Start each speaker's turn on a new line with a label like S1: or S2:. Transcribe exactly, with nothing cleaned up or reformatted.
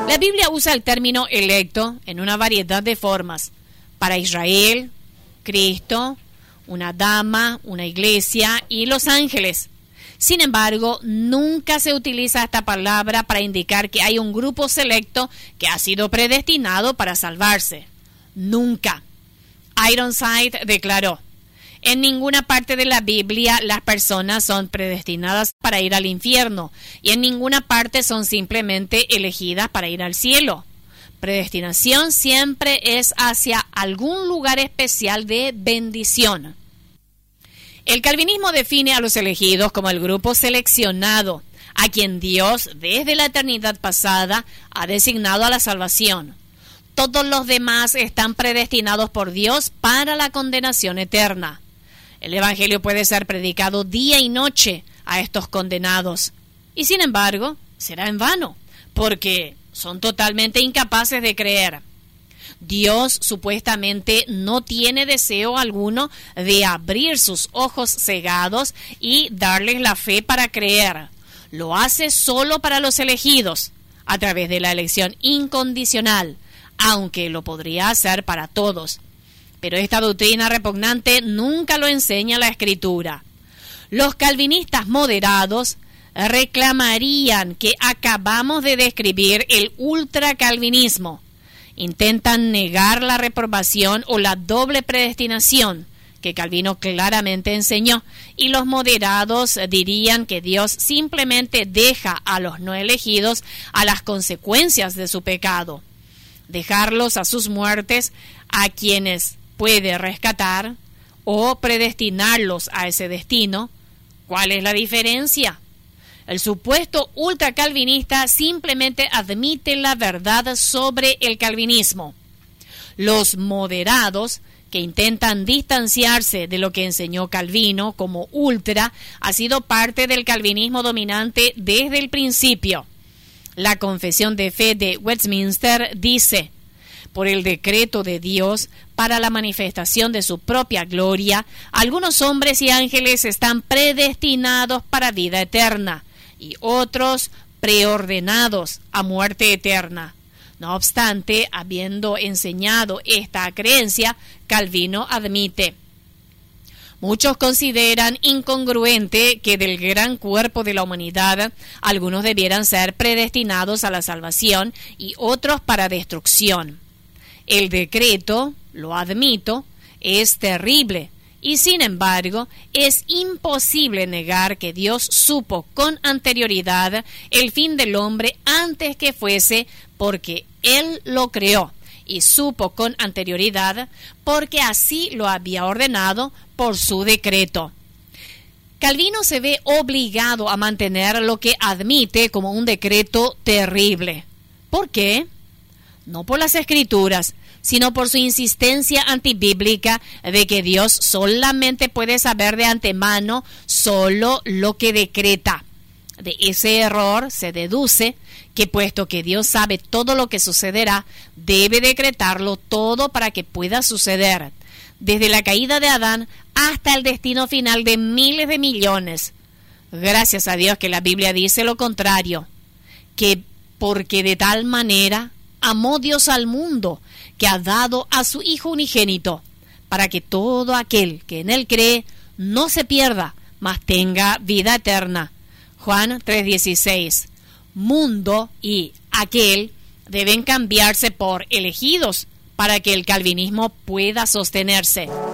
S1: La Biblia usa el término electo en una variedad de formas. Para Israel, Cristo, una dama, una iglesia y los ángeles. Sin embargo, nunca se utiliza esta palabra para indicar que hay un grupo selecto que ha sido predestinado para salvarse. Nunca. Ironside declaró: en ninguna parte de la Biblia las personas son predestinadas para ir al infierno y en ninguna parte son simplemente elegidas para ir al cielo. Predestinación siempre es hacia algún lugar especial de bendición. El calvinismo define a los elegidos como el grupo seleccionado, a quien Dios desde la eternidad pasada ha designado a la salvación. Todos los demás están predestinados por Dios para la condenación eterna. El Evangelio puede ser predicado día y noche a estos condenados, y sin embargo será en vano, porque son totalmente incapaces de creer. Dios supuestamente no tiene deseo alguno de abrir sus ojos cegados y darles la fe para creer. Lo hace solo para los elegidos, a través de la elección incondicional, aunque lo podría hacer para todos. Pero esta doctrina repugnante nunca lo enseña la Escritura. Los calvinistas moderados reclamarían que acabamos de describir el ultracalvinismo. Intentan negar la reprobación o la doble predestinación que Calvino claramente enseñó, y los moderados dirían que Dios simplemente deja a los no elegidos a las consecuencias de su pecado. Dejarlos a sus muertes, a quienes puede rescatar, o predestinarlos a ese destino. ¿Cuál es la diferencia? El supuesto ultracalvinista simplemente admite la verdad sobre el calvinismo. Los moderados, que intentan distanciarse de lo que enseñó Calvino como ultra, ha sido parte del calvinismo dominante desde el principio. La Confesión de Fe de Westminster dice: por el decreto de Dios, para la manifestación de su propia gloria, algunos hombres y ángeles están predestinados para vida eterna, y otros preordenados a muerte eterna. No obstante, habiendo enseñado esta creencia, Calvino admite: muchos consideran incongruente que del gran cuerpo de la humanidad, algunos debieran ser predestinados a la salvación y otros para destrucción. El decreto, lo admito, es terrible, y sin embargo, es imposible negar que Dios supo con anterioridad el fin del hombre antes que fuese, porque Él lo creó, y supo con anterioridad porque así lo había ordenado por su decreto. Calvino se ve obligado a mantener lo que admite como un decreto terrible. ¿Por qué? No por las Escrituras, sino por su insistencia antibíblica de que Dios solamente puede saber de antemano solo lo que decreta. De ese error se deduce que, puesto que Dios sabe todo lo que sucederá, debe decretarlo todo para que pueda suceder, desde la caída de Adán hasta el destino final de miles de millones. Gracias a Dios que la Biblia dice lo contrario, que porque de tal manera amó Dios al mundo, que ha dado a su Hijo unigénito, para que todo aquel que en Él cree no se pierda, mas tenga vida eterna. Juan tres dieciséis. Mundo y aquel deben cambiarse por elegidos para que el calvinismo pueda sostenerse.